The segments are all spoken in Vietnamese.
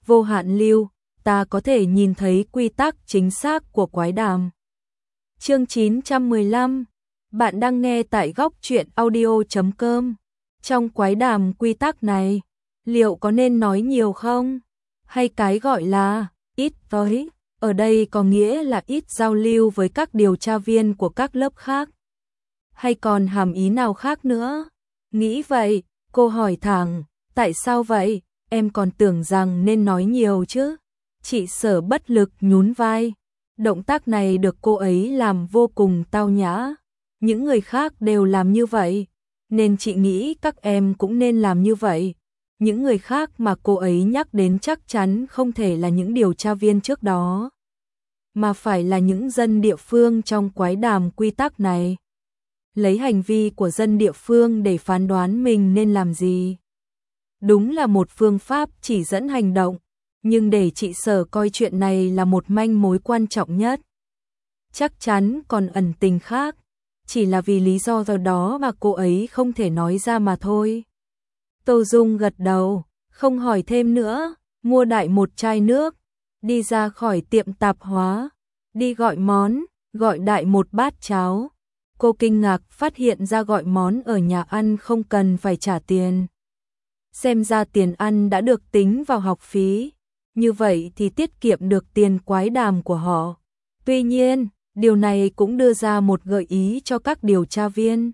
vô hạn lưu, ta có thể nhìn thấy quy tắc chính xác của quái đàm. Chương 915, bạn đang nghe tại góc truyện audio.com. Trong quái đàm quy tắc này, liệu có nên nói nhiều không? Hay cái gọi là ít tới, ở đây có nghĩa là ít giao lưu với các điều tra viên của các lớp khác? Hay còn hàm ý nào khác nữa? Nghĩ vậy, cô hỏi thẳng, tại sao vậy? Em còn tưởng rằng nên nói nhiều chứ. Chị Sở bất lực nhún vai. Động tác này được cô ấy làm vô cùng tao nhã. Những người khác đều làm như vậy, nên chị nghĩ các em cũng nên làm như vậy. Những người khác mà cô ấy nhắc đến chắc chắn không thể là những điều tra viên trước đó, mà phải là những dân địa phương trong quái đàm quy tắc này. Lấy hành vi của dân địa phương để phán đoán mình nên làm gì. Đúng là một phương pháp chỉ dẫn hành động, nhưng để chị Sở coi chuyện này là một manh mối quan trọng nhất. Chắc chắn còn ẩn tình khác, chỉ là vì lý do đó mà cô ấy không thể nói ra mà thôi. Tô Dung gật đầu, không hỏi thêm nữa, mua đại một chai nước, đi ra khỏi tiệm tạp hóa, đi gọi món, gọi đại một bát cháo. Cô kinh ngạc phát hiện ra gọi món ở nhà ăn không cần phải trả tiền. Xem ra tiền ăn đã được tính vào học phí, như vậy thì tiết kiệm được tiền quái đàm của họ. Tuy nhiên, điều này cũng đưa ra một gợi ý cho các điều tra viên.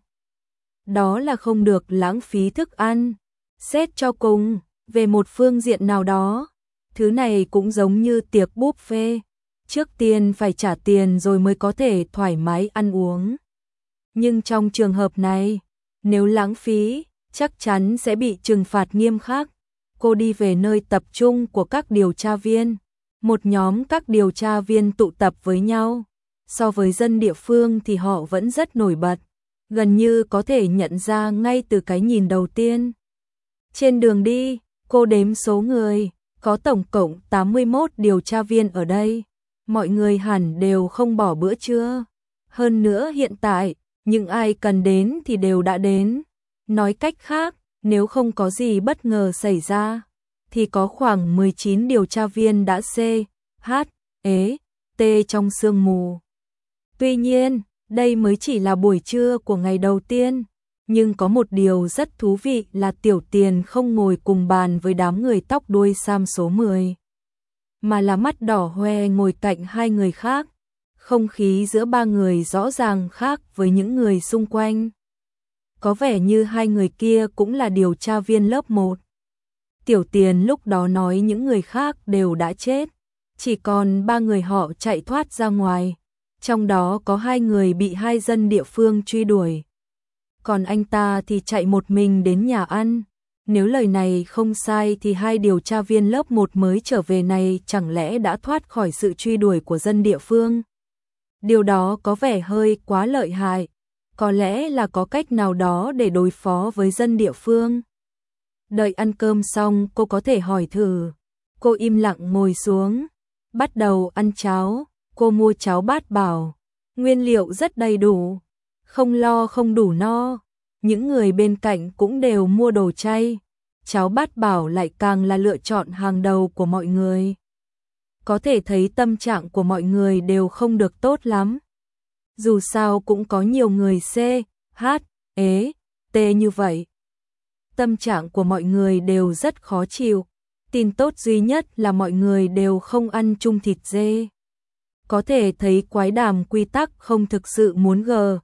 Đó là không được lãng phí thức ăn. Xét cho cùng, về một phương diện nào đó, thứ này cũng giống như tiệc buffet. Trước tiên phải trả tiền rồi mới có thể thoải mái ăn uống. Nhưng trong trường hợp này, nếu lãng phí, chắc chắn sẽ bị trừng phạt nghiêm khắc. Cô đi về nơi tập trung của các điều tra viên. Một nhóm các điều tra viên tụ tập với nhau. So với dân địa phương thì họ vẫn rất nổi bật, gần như có thể nhận ra ngay từ cái nhìn đầu tiên. Trên đường đi, cô đếm số người, có tổng cộng 81 điều tra viên ở đây. Mọi người hẳn đều không bỏ bữa trưa. Hơn nữa hiện tại, những ai cần đến thì đều đã đến. Nói cách khác, nếu không có gì bất ngờ xảy ra, thì có khoảng 19 điều tra viên đã T trong sương mù. Tuy nhiên, đây mới chỉ là buổi trưa của ngày đầu tiên, nhưng có một điều rất thú vị là Tiểu Tiền không ngồi cùng bàn với đám người tóc đuôi sam số 10, mà là mắt đỏ hoe ngồi cạnh hai người khác. Không khí giữa ba người rõ ràng khác với những người xung quanh. Có vẻ như hai người kia cũng là điều tra viên lớp 1. Tiểu Tiền lúc đó nói những người khác đều đã chết, chỉ còn 3 người họ chạy thoát ra ngoài. Trong đó có 2 người bị 2 dân địa phương truy đuổi. Còn anh ta thì chạy một mình đến nhà ăn. Nếu lời này không sai thì 2 điều tra viên lớp 1 mới trở về này chẳng lẽ đã thoát khỏi sự truy đuổi của dân địa phương. Điều đó có vẻ hơi quá lợi hại. Có lẽ là có cách nào đó để đối phó với dân địa phương. Đợi ăn cơm xong cô có thể hỏi thử. Cô im lặng ngồi xuống, bắt đầu ăn cháo. Cô mua cháo bát bảo, nguyên liệu rất đầy đủ, không lo không đủ no. Những người bên cạnh cũng đều mua đồ chay. Cháo bát bảo lại càng là lựa chọn hàng đầu của mọi người. Có thể thấy tâm trạng của mọi người đều không được tốt lắm. Dù sao cũng có nhiều người như vậy. Tâm trạng của mọi người đều rất khó chịu. Tin tốt duy nhất là mọi người đều không ăn chung thịt dê. Có thể thấy quái đàm quy tắc không thực sự muốn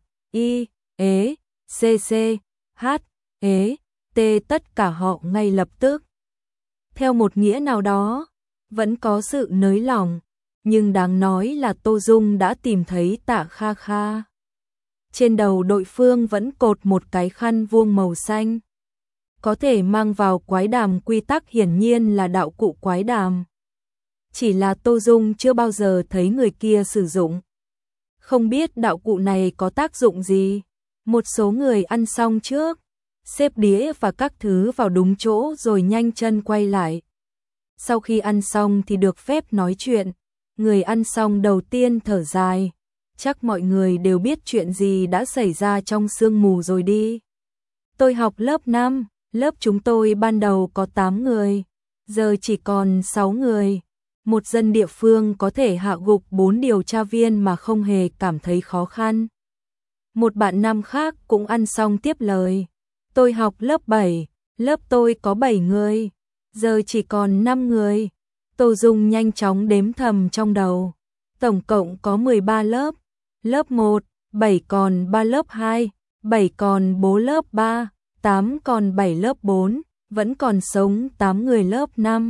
tất cả họ ngay lập tức. Theo một nghĩa nào đó, vẫn có sự nới lỏng, nhưng đáng nói là Tô Dung đã tìm thấy Tạ Kha Kha. Trên đầu đối phương vẫn cột một cái khăn vuông màu xanh. Có thể mang vào quái đàm quy tắc hiển nhiên là đạo cụ quái đàm. Chỉ là Tô Dung chưa bao giờ thấy người kia sử dụng. Không biết đạo cụ này có tác dụng gì. Một số người ăn xong trước, xếp đĩa và các thứ vào đúng chỗ rồi nhanh chân quay lại. Sau khi ăn xong thì được phép nói chuyện. Người ăn xong đầu tiên thở dài. Chắc mọi người đều biết chuyện gì đã xảy ra trong sương mù rồi đi. Tôi học lớp 5, lớp chúng tôi ban đầu có 8 người. giờ chỉ còn 6 người. Một dân địa phương có thể hạ gục 4 điều tra viên mà không hề cảm thấy khó khăn. Một bạn nam khác cũng ăn xong tiếp lời. Tôi học lớp 7, lớp tôi có 7 người, giờ chỉ còn 5 người. Tô Dung nhanh chóng đếm thầm trong đầu. Tổng cộng có 13 lớp. Lớp 1, 7 còn 3 lớp 2, 7 còn 4 lớp 3, 8 còn 7 lớp 4, vẫn còn sống 8 người lớp 5,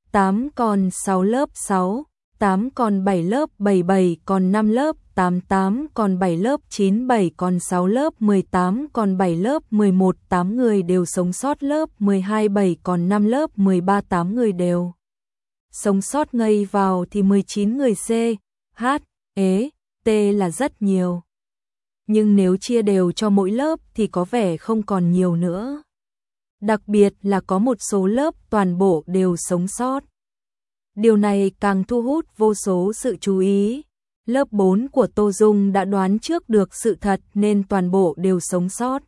8 còn 6 lớp 6, 8 còn 7 lớp 7, 7 còn 5 lớp 8, 8 còn 7 lớp 9, 7 còn 6 lớp 18 còn 7 lớp 11, 8 người đều sống sót lớp 12, 7 còn 5 lớp 13, 8 người đều sống sót ngây vào thì 19 người C, H, E, T là rất nhiều. Nhưng nếu chia đều cho mỗi lớp thì có vẻ không còn nhiều nữa. Đặc biệt là có một số lớp toàn bộ đều sống sót. Điều này càng thu hút vô số sự chú ý. Lớp 4 của Tô Dung đã đoán trước được sự thật nên toàn bộ đều sống sót.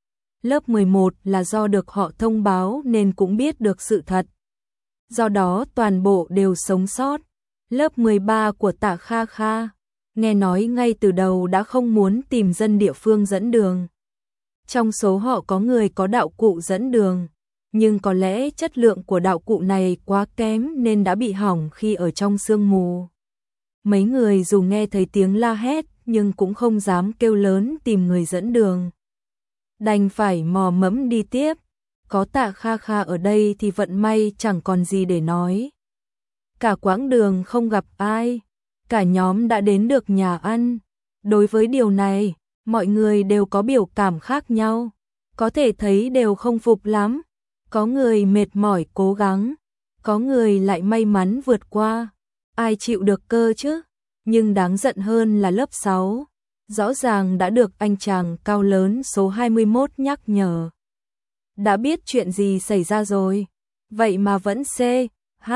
Lớp 11 là do được họ thông báo nên cũng biết được sự thật. Do đó toàn bộ đều sống sót. Lớp 13 của Tạ Kha Kha, nghe nói ngay từ đầu đã không muốn tìm dân địa phương dẫn đường. Trong số họ có người có đạo cụ dẫn đường, nhưng có lẽ chất lượng của đạo cụ này quá kém nên đã bị hỏng khi ở trong sương mù. Mấy người dù nghe thấy tiếng la hét nhưng cũng không dám kêu lớn tìm người dẫn đường. Đành phải mò mẫm đi tiếp. Có Tạ Kha Kha ở đây thì vận may chẳng còn gì để nói. Cả quãng đường không gặp ai, cả nhóm đã đến được nhà ăn. Đối với điều này, mọi người đều có biểu cảm khác nhau, có thể thấy đều không phục lắm. Có người mệt mỏi cố gắng, có người lại may mắn vượt qua. Ai chịu được cơ chứ? Nhưng đáng giận hơn là lớp 6, rõ ràng đã được anh chàng cao lớn số 21 nhắc nhở. Đã biết chuyện gì xảy ra rồi, vậy mà vẫn C, H,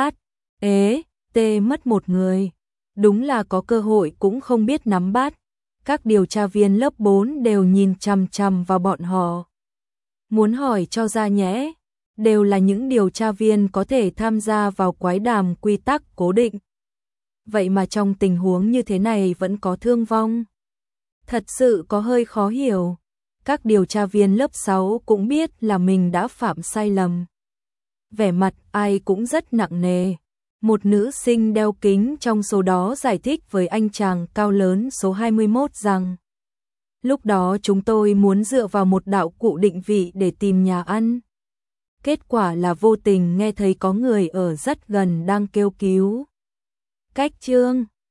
E, T mất một người. Đúng là có cơ hội cũng không biết nắm bắt. Các điều tra viên lớp 4 đều nhìn chằm chằm vào bọn họ. Muốn hỏi cho ra nhẽ, đều là những điều tra viên có thể tham gia vào quái đàm quy tắc cố định. Vậy mà trong tình huống như thế này vẫn có thương vong. Thật sự có hơi khó hiểu. Các điều tra viên lớp 6 cũng biết là mình đã phạm sai lầm. Vẻ mặt ai cũng rất nặng nề. Một nữ sinh đeo kính trong số đó giải thích với anh chàng cao lớn số 21 rằng lúc đó chúng tôi muốn dựa vào một đạo cụ định vị để tìm nhà ăn. Kết quả là vô tình nghe thấy có người ở rất gần đang kêu cứu. Cách chương